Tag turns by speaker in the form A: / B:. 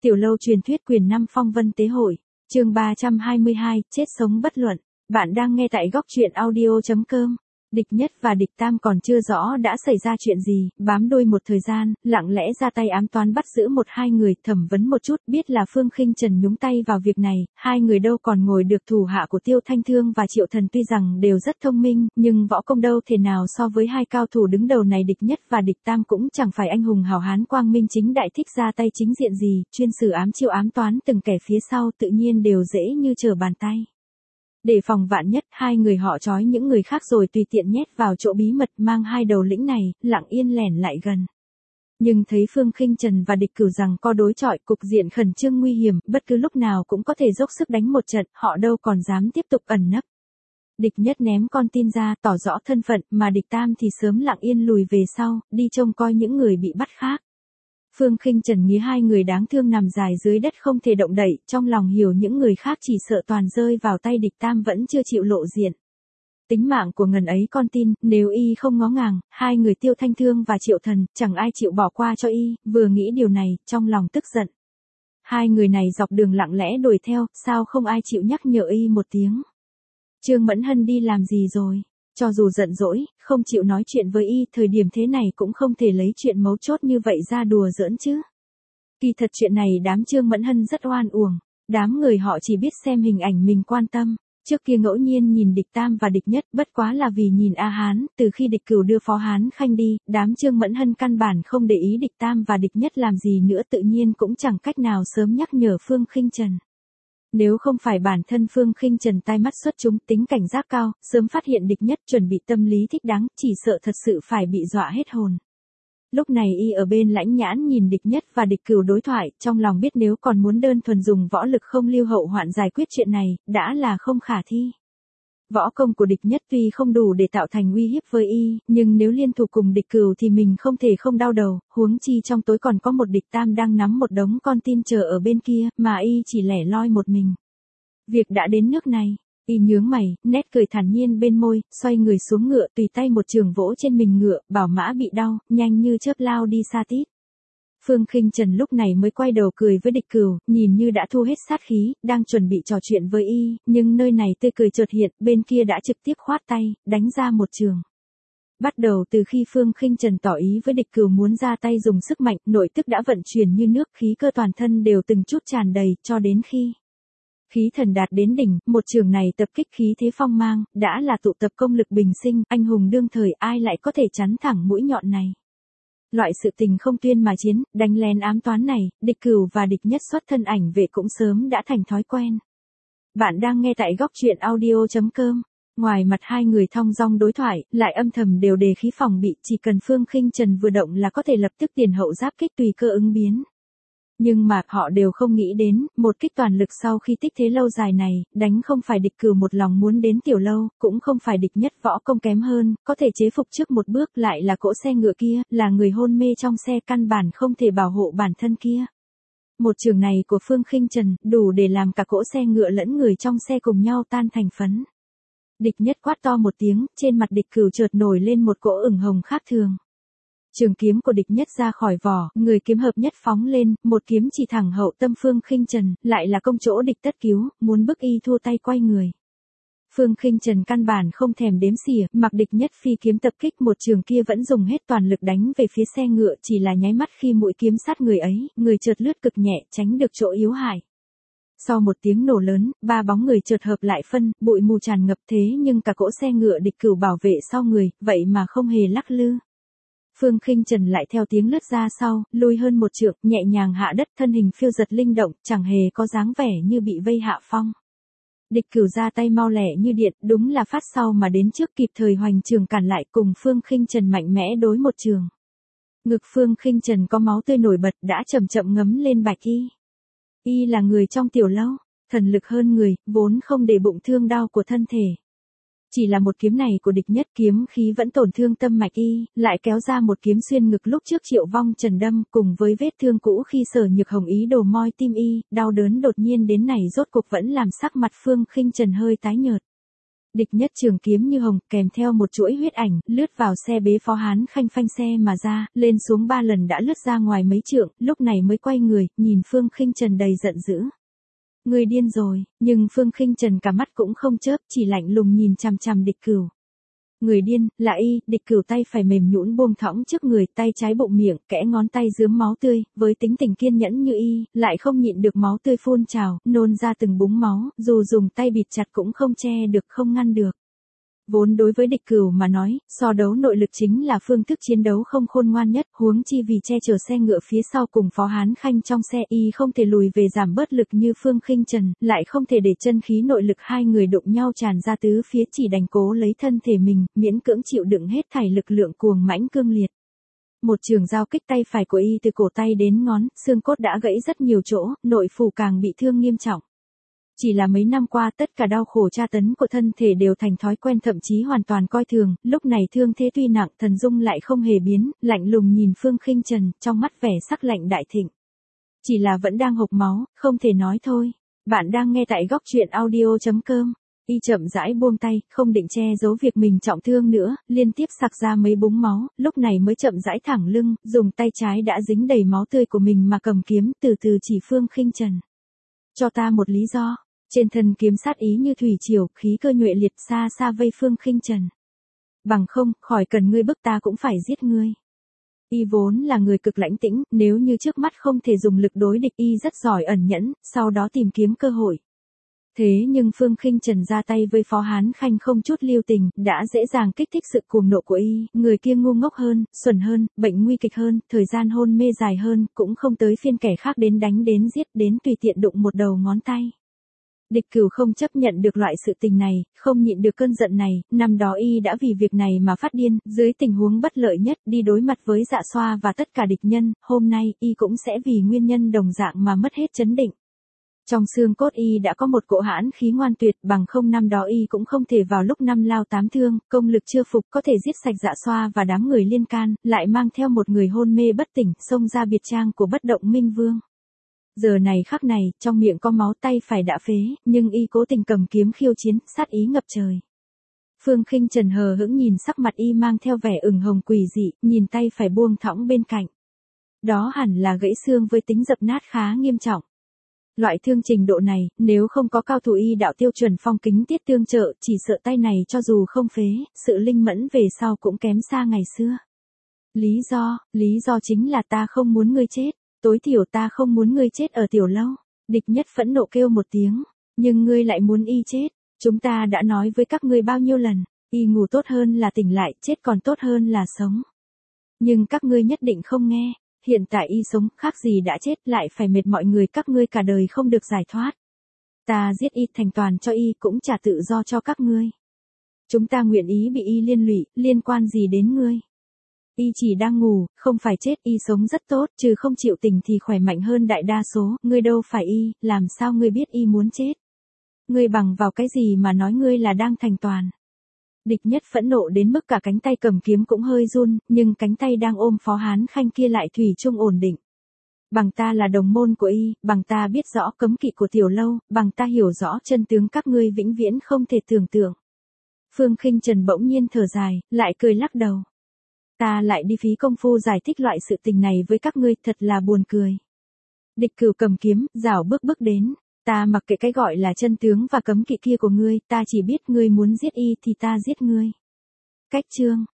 A: Tiểu lâu truyền thuyết quyền 5 phong vân tế hội, chương 322, chết sống bất luận. Bạn đang nghe tại góc truyện audio.com. Địch Nhất và Địch Tam còn chưa rõ đã xảy ra chuyện gì, bám đuôi một thời gian, lặng lẽ ra tay ám toán bắt giữ một hai người, thẩm vấn một chút, biết là Phương Khinh Trần nhúng tay vào việc này, hai người đâu còn ngồi được thủ hạ của Tiêu Thanh Thương và Triệu Thần tuy rằng đều rất thông minh, nhưng võ công đâu thể nào so với hai cao thủ đứng đầu này. Địch Nhất và Địch Tam cũng chẳng phải anh hùng hào hán quang minh chính đại thích ra tay chính diện gì, chuyên xử ám chiêu ám toán từng kẻ phía sau tự nhiên đều dễ như trở bàn tay. Để phòng vạn nhất, hai người họ trói những người khác rồi tùy tiện nhét vào chỗ bí mật, mang hai đầu lĩnh này, lặng yên lẻn lại gần. Nhưng thấy Phương Khinh Trần và Địch Cửu rằng co đối chọi, cục diện khẩn trương nguy hiểm, bất cứ lúc nào cũng có thể dốc sức đánh một trận, họ đâu còn dám tiếp tục ẩn nấp. Địch Nhất ném con tin ra, tỏ rõ thân phận, mà Địch Tam thì sớm lặng yên lùi về sau, đi trông coi những người bị bắt khác. Phương Khinh Trần nghĩ hai người đáng thương nằm dài dưới đất không thể động đậy, trong lòng hiểu những người khác chỉ sợ toàn rơi vào tay Địch Tam vẫn chưa chịu lộ diện. Tính mạng của ngần ấy con tin, nếu y không ngó ngàng, hai người Tiêu Thanh Thương và Triệu Thần, chẳng ai chịu bỏ qua cho y, vừa nghĩ điều này, trong lòng tức giận. Hai người này dọc đường lặng lẽ đuổi theo, sao không ai chịu nhắc nhở y một tiếng. Trương Mẫn Hân đi làm gì rồi? Cho dù giận dỗi, không chịu nói chuyện với y, thời điểm thế này cũng không thể lấy chuyện mấu chốt như vậy ra đùa giỡn chứ. Kỳ thật chuyện này đám Trương Mẫn Hân rất oan uổng, đám người họ chỉ biết xem hình ảnh mình quan tâm. Trước kia ngẫu nhiên nhìn Địch Tam và Địch Nhất, bất quá là vì nhìn A Hán, từ khi Địch Cửu đưa Phó Hán Khanh đi, đám Trương Mẫn Hân căn bản không để ý Địch Tam và Địch Nhất làm gì nữa, tự nhiên cũng chẳng cách nào sớm nhắc nhở Phương Khinh Trần. Nếu không phải bản thân Phương Khinh Trần tai mắt xuất chúng, tính cảnh giác cao, sớm phát hiện Địch Nhất chuẩn bị tâm lý thích đáng, chỉ sợ thật sự phải bị dọa hết hồn. Lúc này y ở bên lãnh nhãn nhìn Địch Nhất và Địch Cửu đối thoại, trong lòng biết nếu còn muốn đơn thuần dùng võ lực không lưu hậu hoạn giải quyết chuyện này, đã là không khả thi. Võ công của Địch Nhất tuy không đủ để tạo thành uy hiếp với y, nhưng nếu liên thủ cùng Địch Cửu thì mình không thể không đau đầu, huống chi trong tối còn có một Địch Tam đang nắm một đống con tin chờ ở bên kia, mà y chỉ lẻ loi một mình. Việc đã đến nước này, y nhướng mày, nét cười thản nhiên bên môi, xoay người xuống ngựa, tùy tay một trường vỗ trên mình ngựa, bảo mã bị đau, nhanh như chớp lao đi xa tít. Phương Khinh Trần lúc này mới quay đầu cười với Địch Cửu, nhìn như đã thu hết sát khí, đang chuẩn bị trò chuyện với y, nhưng nơi này tươi cười chợt hiện, bên kia đã trực tiếp khoát tay, đánh ra một trường. Bắt đầu từ khi Phương Khinh Trần tỏ ý với Địch Cửu muốn ra tay dùng sức mạnh, nội tức đã vận chuyển như nước, khí cơ toàn thân đều từng chút tràn đầy, cho đến khi khí thần đạt đến đỉnh, một trường này tập kích khí thế phong mang, đã là tụ tập công lực bình sinh, anh hùng đương thời, ai lại có thể chắn thẳng mũi nhọn này. Loại sự tình không tuyên mà chiến, đánh lén ám toán này, Địch Cửu và Địch Nhất xuất thân ảnh vệ cũng sớm đã thành thói quen. Bạn đang nghe tại góc truyện audio.com. Ngoài mặt hai người thong dong đối thoại, lại âm thầm đều đề khí phòng bị, chỉ cần Phương Khinh Trần vừa động là có thể lập tức tiền hậu giáp kích tùy cơ ứng biến. Nhưng mà họ đều không nghĩ đến, một kích toàn lực sau khi tích thế lâu dài này, đánh không phải Địch Cửu một lòng muốn đến tiểu lâu, cũng không phải Địch Nhất võ công kém hơn, có thể chế phục trước một bước, lại là cỗ xe ngựa kia, là người hôn mê trong xe, căn bản không thể bảo hộ bản thân kia. Một trường này của Phương Khinh Trần, đủ để làm cả cỗ xe ngựa lẫn người trong xe cùng nhau tan thành phấn. Địch Nhất quát to một tiếng, trên mặt Địch Cửu chợt nổi lên một cỗ ửng hồng khác thường. Trường kiếm của Địch Nhất ra khỏi vỏ, người kiếm hợp nhất phóng lên, một kiếm chỉ thẳng hậu tâm Phương Khinh Trần, lại là công chỗ địch tất cứu, muốn bức y thua tay quay người. Phương Khinh Trần căn bản không thèm đếm xỉa, mặc Địch Nhất phi kiếm tập kích, một trường kia vẫn dùng hết toàn lực đánh về phía xe ngựa, chỉ là nháy mắt khi mũi kiếm sát người ấy, người chợt lướt cực nhẹ, tránh được chỗ yếu hại. Sau một tiếng nổ lớn, ba bóng người chợt hợp lại phân, bụi mù tràn ngập, thế nhưng cả cỗ xe ngựa Địch Cửu bảo vệ sau người, vậy mà không hề lắc lư. Phương Khinh Trần lại theo tiếng lướt ra sau, lùi hơn một trượng, nhẹ nhàng hạ đất, thân hình phiêu giật linh động, chẳng hề có dáng vẻ như bị vây hạ phong. Địch Cửu ra tay mau lẹ như điện, đúng là phát sau mà đến trước, kịp thời hoành trường cản lại, cùng Phương Khinh Trần mạnh mẽ đối một trường. Ngực Phương Khinh Trần có máu tươi nổi bật, đã chậm chậm ngấm lên bạch y. Y là người trong tiểu lâu, thần lực hơn người, vốn không để bụng thương đau của thân thể. Chỉ là một kiếm này của Địch Nhất, kiếm khí vẫn tổn thương tâm mạch y, lại kéo ra một kiếm xuyên ngực lúc trước Triệu Vong Trần đâm, cùng với vết thương cũ khi Sở Nhược Hồng ý đồ moi tim y, đau đớn đột nhiên đến này rốt cuộc vẫn làm sắc mặt Phương Khinh Trần hơi tái nhợt. Địch nhất trường kiếm như hồng, kèm theo một chuỗi huyết ảnh, lướt vào xe bế Phó Hán Khanh phanh xe mà ra, lên xuống 3 lần đã lướt ra ngoài mấy trượng, lúc này mới quay người, nhìn Phương Khinh Trần đầy giận dữ. Người điên rồi, nhưng Phương Khinh Trần cả mắt cũng không chớp, chỉ lạnh lùng nhìn chằm chằm Địch Cửu. Người điên, là y. Địch Cửu tay phải mềm nhũn buông thõng trước người, tay trái bụng miệng, kẽ ngón tay rướm máu tươi, với tính tình kiên nhẫn như y, lại không nhịn được máu tươi phun trào, nôn ra từng búng máu, dù dùng tay bịt chặt cũng không che được, không ngăn được. Vốn đối với Địch Cửu mà nói, so đấu nội lực chính là phương thức chiến đấu không khôn ngoan nhất, huống chi vì che chở xe ngựa phía sau cùng Phó Hán Khanh trong xe, y không thể lùi về giảm bớt lực như Phương Khinh Trần, lại không thể để chân khí nội lực hai người đụng nhau tràn ra tứ phía, chỉ đành cố lấy thân thể mình, miễn cưỡng chịu đựng hết thảy lực lượng cuồng mãnh cương liệt. Một trường giao kích tay phải của y từ cổ tay đến ngón, xương cốt đã gãy rất nhiều chỗ, nội phủ càng bị thương nghiêm trọng. Chỉ là mấy năm qua tất cả đau khổ tra tấn của thân thể đều thành thói quen, thậm chí hoàn toàn coi thường, lúc này thương thế tuy nặng, thần dung lại không hề biến, lạnh lùng nhìn Phương Khinh Trần, trong mắt vẻ sắc lạnh đại thịnh. Chỉ là vẫn đang hộc máu, không thể nói thôi. Bạn đang nghe tại góc truyện audio.com. Y chậm rãi buông tay, không định che giấu việc mình trọng thương nữa, liên tiếp sặc ra mấy búng máu, lúc này mới chậm rãi thẳng lưng, dùng tay trái đã dính đầy máu tươi của mình mà cầm kiếm, từ từ chỉ Phương Khinh Trần. Cho ta một lý do. Trên thân kiếm sát ý như thủy triều, khí cơ nhuệ liệt, xa xa vây Phương Khinh Trần. Bằng không, khỏi cần ngươi bức ta cũng phải giết ngươi. Y vốn là người cực lãnh tĩnh, nếu như trước mắt không thể dùng lực đối địch, y rất giỏi ẩn nhẫn, sau đó tìm kiếm cơ hội. Thế nhưng Phương Khinh Trần ra tay với Phó Hán Khanh không chút lưu tình, đã dễ dàng kích thích sự cuồng nộ của y, người kia ngu ngốc hơn, xuẩn hơn, bệnh nguy kịch hơn, thời gian hôn mê dài hơn, cũng không tới phiên kẻ khác đến đánh đến giết, đến tùy tiện đụng một đầu ngón tay. Địch Cửu không chấp nhận được loại sự tình này, không nhịn được cơn giận này, năm đó y đã vì việc này mà phát điên, dưới tình huống bất lợi nhất đi đối mặt với Dạ Xoa và tất cả địch nhân, hôm nay y cũng sẽ vì nguyên nhân đồng dạng mà mất hết chấn định. Trong xương cốt y đã có một cỗ hãn khí ngoan tuyệt, bằng không năm đó y cũng không thể vào lúc 5 lao 8 thương, công lực chưa phục có thể giết sạch Dạ Xoa và đám người liên can, lại mang theo một người hôn mê bất tỉnh, xông ra biệt trang của Bất Động Minh Vương. Giờ này khắc này, trong miệng có máu, tay phải đã phế, nhưng y cố tình cầm kiếm khiêu chiến, sát ý ngập trời. Phương Khinh Trần hờ hững nhìn sắc mặt y mang theo vẻ ửng hồng quỷ dị, nhìn tay phải buông thõng bên cạnh. Đó hẳn là gãy xương với tính dập nát khá nghiêm trọng. Loại thương trình độ này, nếu không có cao thủ y đạo tiêu chuẩn phong kính tiết tương trợ, chỉ sợ tay này cho dù không phế, sự linh mẫn về sau cũng kém xa ngày xưa. Lý do chính là ta không muốn ngươi chết. Tối thiểu ta không muốn ngươi chết ở tiểu lâu. Địch nhất phẫn nộ kêu một tiếng. Nhưng ngươi lại muốn y chết. Chúng ta đã nói với các ngươi bao nhiêu lần. Y ngủ tốt hơn là tỉnh lại, chết còn tốt hơn là sống. Nhưng các ngươi nhất định không nghe. Hiện tại y sống, khác gì đã chết, lại phải mệt mọi người các ngươi cả đời không được giải thoát. Ta giết y thành toàn cho y, cũng trả tự do cho các ngươi. Chúng ta nguyện ý bị y liên lụy, liên quan gì đến ngươi. Y chỉ đang ngủ, không phải chết, y sống rất tốt, trừ không chịu tỉnh thì khỏe mạnh hơn đại đa số, ngươi đâu phải y, làm sao ngươi biết y muốn chết? Ngươi bằng vào cái gì mà nói ngươi là đang thành toàn? Địch nhất phẫn nộ đến mức cả cánh tay cầm kiếm cũng hơi run, nhưng cánh tay đang ôm Phó Hán Khanh kia lại thủy chung ổn định. Bằng ta là đồng môn của y, bằng ta biết rõ cấm kỵ của tiểu lâu, bằng ta hiểu rõ chân tướng các ngươi vĩnh viễn không thể tưởng tượng. Phương Khinh Trần bỗng nhiên thở dài, lại cười lắc đầu. Ta lại đi phí công phu giải thích loại sự tình này với các ngươi, thật là buồn cười. Địch Cửu cầm kiếm, rảo bước đến. Ta mặc kệ cái gọi là chân tướng và cấm kỵ kia của ngươi, ta chỉ biết ngươi muốn giết y thì ta giết ngươi. Cách chương.